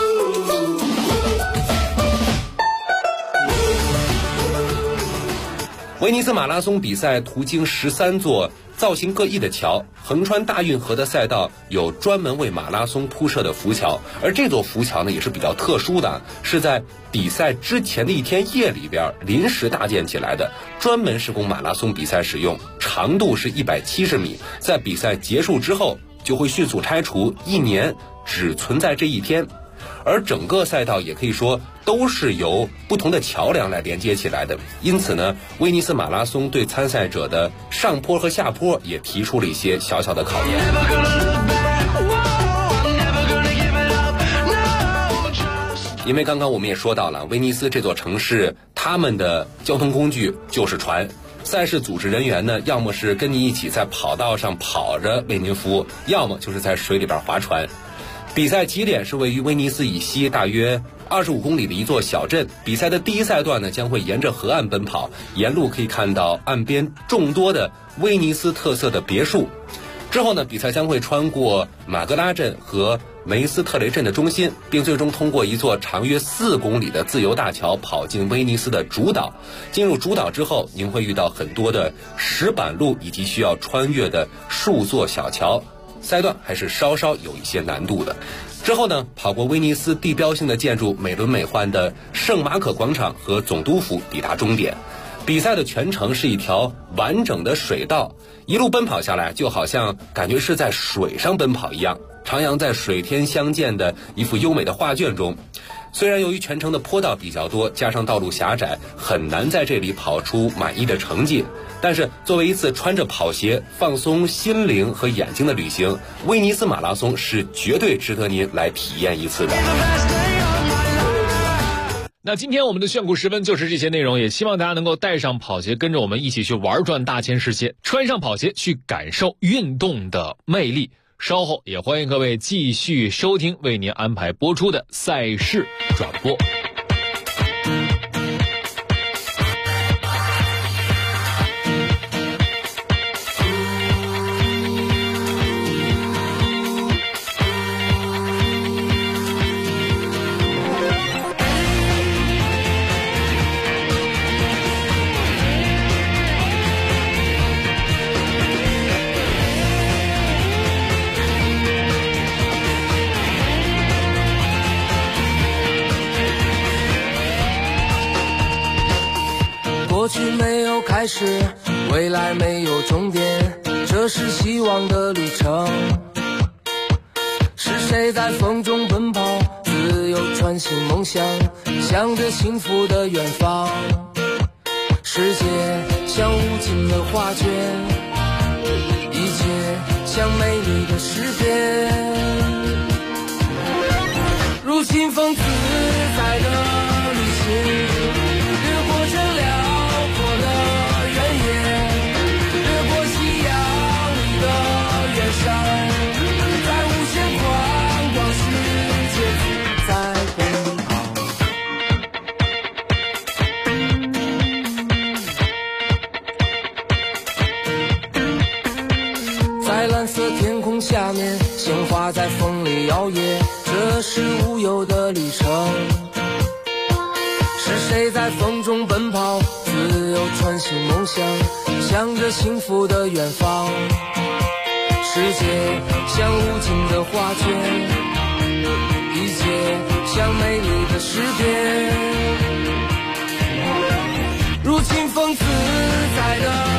威尼斯马拉松比赛途经13座造型各异的桥，横穿大运河的赛道有专门为马拉松铺设的浮桥，而这座浮桥呢也是比较特殊的，是在比赛之前的一天夜里边临时搭建起来的，专门是供马拉松比赛使用，长度是170米，在比赛结束之后就会迅速拆除，1年只存在这一天。而整个赛道也可以说都是由不同的桥梁来连接起来的，因此呢，威尼斯马拉松对参赛者的上坡和下坡也提出了一些小小的考验。因为刚刚我们也说到了，威尼斯这座城市他们的交通工具就是船，赛事组织人员呢，要么是跟你一起在跑道上跑着为您服务，要么就是在水里边划船。比赛起点是位于威尼斯以西大约25公里的一座小镇，比赛的第一赛段呢将会沿着河岸奔跑，沿路可以看到岸边众多的威尼斯特色的别墅。之后呢，比赛将会穿过马格拉镇和梅斯特雷镇的中心，并最终通过一座长约4公里的自由大桥跑进威尼斯的主岛。进入主岛之后，您会遇到很多的石板路以及需要穿越的数座小桥，赛段还是稍稍有一些难度的。之后呢，跑过威尼斯地标性的建筑美轮美奂的圣马可广场和总督府，抵达终点。比赛的全程是一条完整的水道，一路奔跑下来就好像感觉是在水上奔跑一样，徜徉在水天相间的一幅优美的画卷中。虽然由于全程的坡道比较多，加上道路狭窄，很难在这里跑出满意的成绩，但是作为一次穿着跑鞋放松心灵和眼睛的旅行，威尼斯马拉松是绝对值得您来体验一次的。 那今天我们的炫酷时分就是这些内容，也希望大家能够带上跑鞋，跟着我们一起去玩转大千世界，穿上跑鞋去感受运动的魅力。稍后也欢迎各位继续收听为您安排播出的赛事转播。 过去没有开始，未来没有终点，这是希望的旅程。是谁在风中奔跑，自由穿行梦想，向着幸福的远方。世界像无尽的画卷，一切像美丽的诗篇，如清风自在的旅行，越过这辽阔的原野，越过夕阳里的远山，在无限宽广世界自在奔跑。在蓝色天空下面，鲜花在风里摇曳，这是无忧的旅程。是谁在风中奔跑，自由穿行梦想，向着幸福的远方。世界像无尽的画卷，一切像美丽的诗篇，如清风自在的